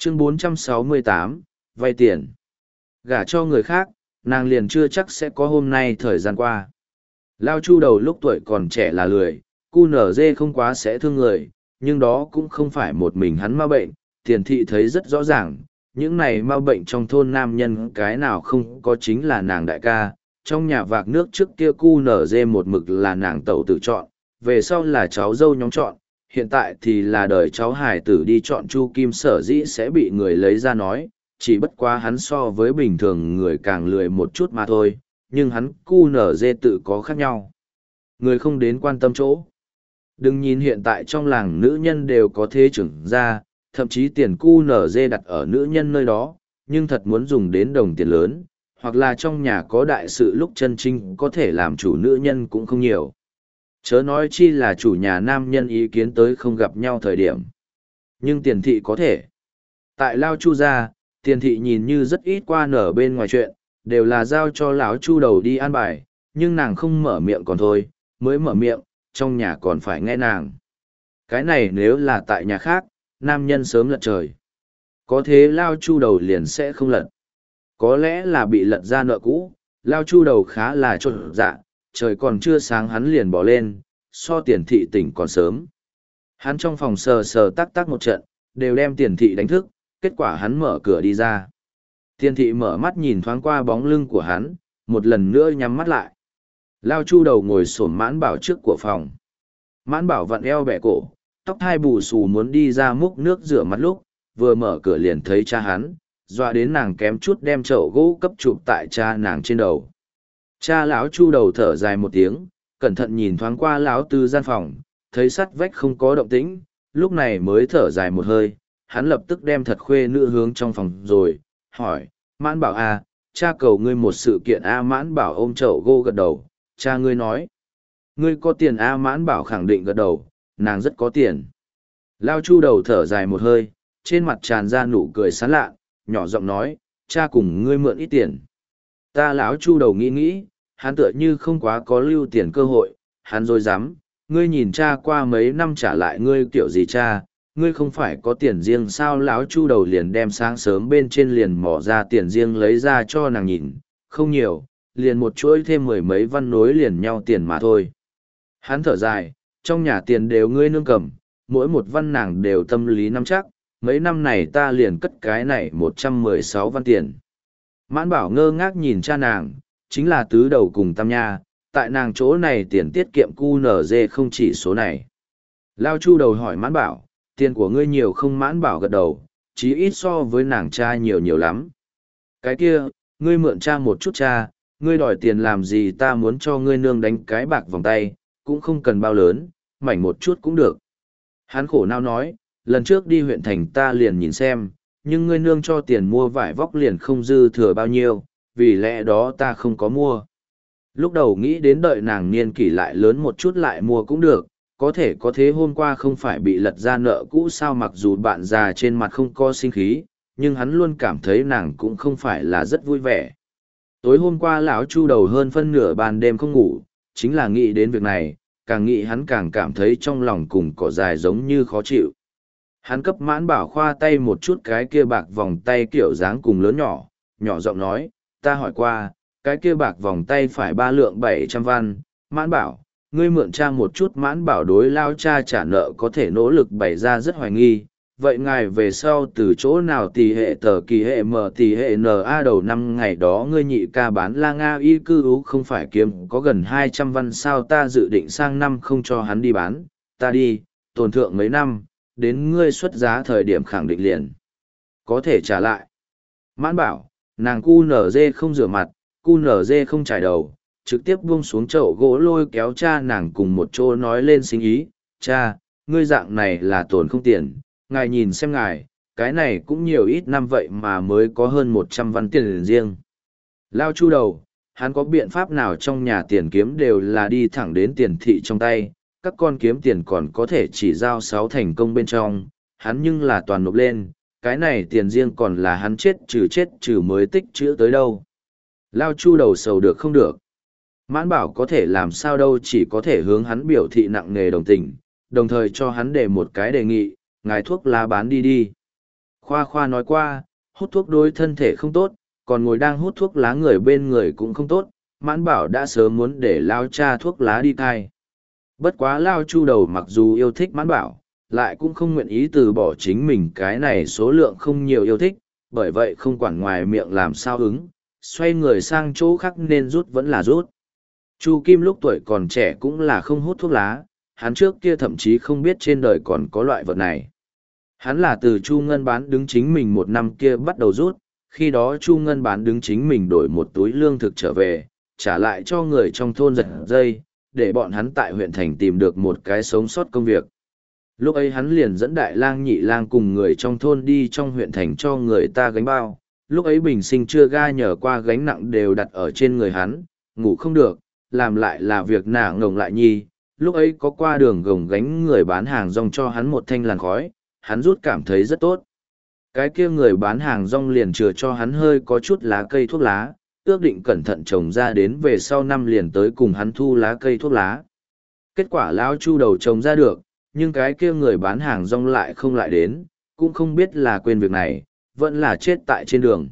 Chương 468, vay tiền. Gả cho người khác, nàng liền chưa chắc sẽ có hôm nay thời gian qua. Lao Chu đầu lúc tuổi còn trẻ là lười, cu nở dê không quá sẽ thương người, nhưng đó cũng không phải một mình hắn ma bệnh, tiền thị thấy rất rõ ràng, những này ma bệnh trong thôn nam nhân cái nào không có chính là nàng đại ca, trong nhà vạc nước trước kia cu nở dê một mực là nàng tẩu tự chọn, về sau là cháu dâu nhóm chọn, hiện tại thì là đời cháu hải tử đi chọn Chu Kim sở dĩ sẽ bị người lấy ra nói, chỉ bất quá hắn so với bình thường người càng lười một chút mà thôi, nhưng hắn cu nở dê tự có khác nhau. Người không đến quan tâm chỗ. Đừng nhìn hiện tại trong làng nữ nhân đều có thế trưởng ra, thậm chí tiền cu nở dê đặt ở nữ nhân nơi đó, nhưng thật muốn dùng đến đồng tiền lớn, hoặc là trong nhà có đại sự lúc chân trinh có thể làm chủ nữ nhân cũng không nhiều. Chớ nói chi là chủ nhà nam nhân ý kiến tới không gặp nhau thời điểm. Nhưng tiền thị có thể. Tại Lao Chu gia, tiền thị nhìn như rất ít qua nở bên ngoài chuyện, đều là giao cho lão Chu đầu đi an bài, nhưng nàng không mở miệng còn thôi, mới mở miệng, trong nhà còn phải nghe nàng. Cái này nếu là tại nhà khác, nam nhân sớm lật trời. Có thế Lao Chu đầu liền sẽ không lật. Có lẽ là bị lật ra nợ cũ, Lao Chu đầu khá là trộn dạ, trời còn chưa sáng hắn liền bỏ lên, so tiền thị tỉnh còn sớm. Hắn trong phòng sờ sờ tắc tắc một trận, đều đem tiền thị đánh thức, kết quả hắn mở cửa đi ra. Tiền thị mở mắt nhìn thoáng qua bóng lưng của hắn, một lần nữa nhắm mắt lại. Lao Chu đầu ngồi xổm Mãn Bảo trước của phòng. Mãn Bảo vặn eo bẻ cổ, tóc hai bù xù muốn đi ra múc nước rửa mặt lúc, vừa mở cửa liền thấy cha hắn, dọa đến nàng kém chút đem chậu gỗ cấp chụp tại cha nàng trên đầu. Cha lão Chu đầu thở dài một tiếng, cẩn thận nhìn thoáng qua lão Tư gian phòng, thấy sắt vách không có động tĩnh, lúc này mới thở dài một hơi, hắn lập tức đem thật khuê nữ hướng trong phòng rồi, hỏi, Mãn Bảo à, cha cầu ngươi một sự kiện a. Mãn Bảo ôm chậu gỗ gật đầu, cha ngươi nói, ngươi có tiền a. Mãn Bảo khẳng định gật đầu, nàng rất có tiền. Lao Chu đầu thở dài một hơi, trên mặt tràn ra nụ cười sán lạ, nhỏ giọng nói, cha cùng ngươi mượn ít tiền. Ta lão Chu đầu nghĩ nghĩ, hắn tựa như không quá có lưu tiền cơ hội, hắn dối dám, ngươi nhìn cha qua mấy năm trả lại ngươi kiểu gì cha, ngươi không phải có tiền riêng sao. Lão Chu đầu liền đem sáng sớm bên trên liền mỏ ra tiền riêng lấy ra cho nàng nhìn, không nhiều, liền một chuỗi thêm mười mấy văn nối liền nhau tiền mà thôi. Hắn thở dài, trong nhà tiền đều ngươi nương cầm, mỗi một văn nàng đều tâm lý nắm chắc, mấy năm này ta liền cất cái này 116 văn tiền. Mãn Bảo ngơ ngác nhìn cha nàng, chính là tứ đầu cùng tam nha, tại nàng chỗ này tiền tiết kiệm cu nở dê không chỉ số này. Lao Chu đầu hỏi Mãn Bảo, tiền của ngươi nhiều không? Mãn Bảo gật đầu, chí ít so với nàng cha nhiều nhiều lắm. Cái kia, ngươi mượn cha một chút cha, ngươi đòi tiền làm gì? Ta muốn cho ngươi nương đánh cái bạc vòng tay, cũng không cần bao lớn, mảnh một chút cũng được. Hắn khổ não nói, lần trước đi huyện thành ta liền nhìn xem, nhưng ngươi nương cho tiền mua vải vóc liền không dư thừa bao nhiêu, vì lẽ đó ta không có mua. Lúc đầu nghĩ đến đợi nàng niên kỷ lại lớn một chút lại mua cũng được, có thể có thế hôm qua không phải bị lật ra nợ cũ sao. Mặc dù bạn già trên mặt không có sinh khí, nhưng hắn luôn cảm thấy nàng cũng không phải là rất vui vẻ. Tối hôm qua lão Chu đầu hơn phân nửa ban đêm không ngủ, chính là nghĩ đến việc này, càng nghĩ hắn càng cảm thấy trong lòng cùng cỏ dài giống như khó chịu. Hắn cấp Mãn Bảo khoa tay một chút cái kia bạc vòng tay kiểu dáng cùng lớn nhỏ, nhỏ giọng nói, ta hỏi qua, cái kia bạc vòng tay phải 3 lượng 700 văn. Mãn Bảo, ngươi mượn cha một chút. Mãn Bảo đối Lao cha trả nợ có thể nỗ lực bày ra rất hoài nghi, vậy ngài về sau từ chỗ nào tỷ hệ tờ kỳ hệ m tỷ hệ na đầu năm ngày đó ngươi nhị ca bán la Nga y cư ú không phải kiếm có gần 200 văn sao? Ta dự định sang năm không cho hắn đi bán, ta đi, tổn thượng mấy năm, đến ngươi xuất giá thời điểm khẳng định liền có thể trả lại. Mãn Bảo, nàng cu nở dê không rửa mặt, cu nở dê không trải đầu, trực tiếp buông xuống chậu gỗ lôi kéo cha nàng cùng một chỗ nói lên sinh ý, cha, ngươi dạng này là tổn không tiền, ngài nhìn xem ngài, cái này cũng nhiều ít năm vậy mà mới có hơn 100 văn tiền riêng. Lao Chu đầu, hắn có biện pháp nào? Trong nhà tiền kiếm đều là đi thẳng đến tiền thị trong tay, các con kiếm tiền còn có thể chỉ giao 6 thành công bên trong, hắn nhưng là toàn nộp lên, cái này tiền riêng còn là hắn chết trừ mới tích chữa tới đâu. Lao Chu đầu sầu được không được. Mãn Bảo có thể làm sao đâu, chỉ có thể hướng hắn biểu thị nặng nề đồng tình, đồng thời cho hắn để một cái đề nghị, ngài thuốc lá bán đi đi. Khoa khoa nói qua, hút thuốc đối thân thể không tốt, còn ngồi đang hút thuốc lá người bên người cũng không tốt, Mãn Bảo đã sớm muốn để Lao cha thuốc lá đi cai. Bất quá Lao Chu Đầu mặc dù yêu thích Mãn Bảo, lại cũng không nguyện ý từ bỏ chính mình cái này số lượng không nhiều yêu thích, bởi vậy không quản ngoài miệng làm sao ứng, xoay người sang chỗ khác nên rút vẫn là rút. Chu Kim lúc tuổi còn trẻ cũng là không hút thuốc lá, hắn trước kia thậm chí không biết trên đời còn có loại vật này. Hắn là từ Chu Ngân bán đứng chính mình một năm kia bắt đầu rút, khi đó Chu Ngân bán đứng chính mình đổi một túi lương thực trở về, trả lại cho người trong thôn giật dây, để bọn hắn tại huyện thành tìm được một cái sống sót công việc. Lúc ấy hắn liền dẫn đại lang nhị lang cùng người trong thôn đi trong huyện thành cho người ta gánh bao, lúc ấy bình sinh chưa ga nhờ qua gánh nặng đều đặt ở trên người hắn, ngủ không được, làm lại là việc nả ngồng lại nhi, lúc ấy có qua đường gồng gánh người bán hàng rong cho hắn một thanh làn khói, hắn rút cảm thấy rất tốt. Cái kia người bán hàng rong liền chừa cho hắn hơi có chút lá cây thuốc lá, ước định cẩn thận trồng ra đến về sau năm liền tới cùng hắn thu lá cây thuốc lá. Kết quả lão Chu Đầu trồng ra được, nhưng cái kia người bán hàng rong lại không lại đến, cũng không biết là quên việc này, vẫn là chết tại trên đường.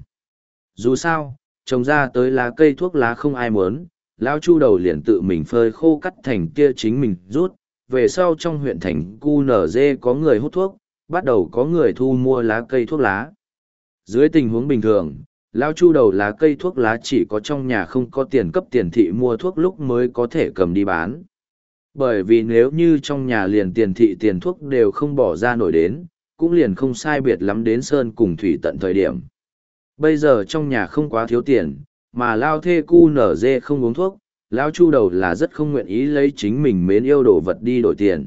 Dù sao, trồng ra tới lá cây thuốc lá không ai muốn, lão Chu Đầu liền tự mình phơi khô cắt thành kia chính mình rút, về sau trong huyện thành QNZ có người hút thuốc, bắt đầu có người thu mua lá cây thuốc lá. Dưới tình huống bình thường, lão Chu Đầu lá cây thuốc lá chỉ có trong nhà không có tiền cấp tiền thị mua thuốc lúc mới có thể cầm đi bán. Bởi vì nếu như trong nhà liền tiền thị tiền thuốc đều không bỏ ra nổi đến, cũng liền không sai biệt lắm đến sơn cùng thủy tận thời điểm. Bây giờ trong nhà không quá thiếu tiền, mà lao thê cu nở dê không uống thuốc, lão Chu Đầu là rất không nguyện ý lấy chính mình mến yêu đồ vật đi đổi tiền.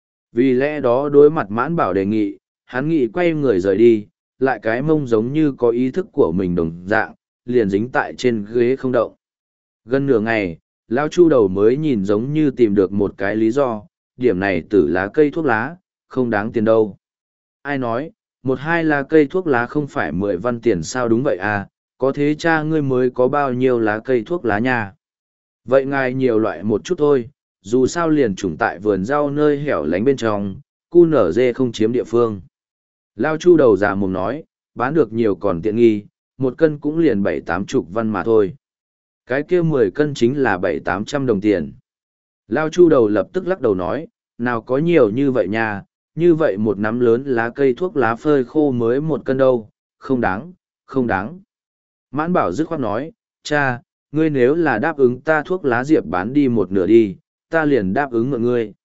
Vì lẽ đó đối mặt Mãn Bảo đề nghị, hắn nghị quay người rời đi, lại cái mông giống như có ý thức của mình đồng dạng, liền dính tại trên ghế không động. Gần nửa ngày, lão Chu Đầu mới nhìn giống như tìm được một cái lý do, điểm này từ lá cây thuốc lá, không đáng tiền đâu. Ai nói, một hai lá cây thuốc lá không phải 10 văn tiền sao đúng vậy à, có thế cha ngươi mới có bao nhiêu lá cây thuốc lá nha. Vậy ngài nhiều loại một chút thôi, dù sao liền trùng tại vườn rau nơi hẻo lánh bên trong, cu nở dê không chiếm địa phương. Lao Chu Đầu già mồm nói, bán được nhiều còn tiện nghi, một cân cũng liền 7-80 văn mà thôi. Cái kia 10 cân chính là 700-800 đồng tiền. Lao Chu Đầu lập tức lắc đầu nói, nào có nhiều như vậy nha, như vậy một nắm lớn lá cây thuốc lá phơi khô mới 1 cân đâu, không đáng, không đáng. Mãn Bảo dứt khoát nói, cha, ngươi nếu là đáp ứng ta thuốc lá diệp bán đi 1/2 đi, ta liền đáp ứng mượn ngươi.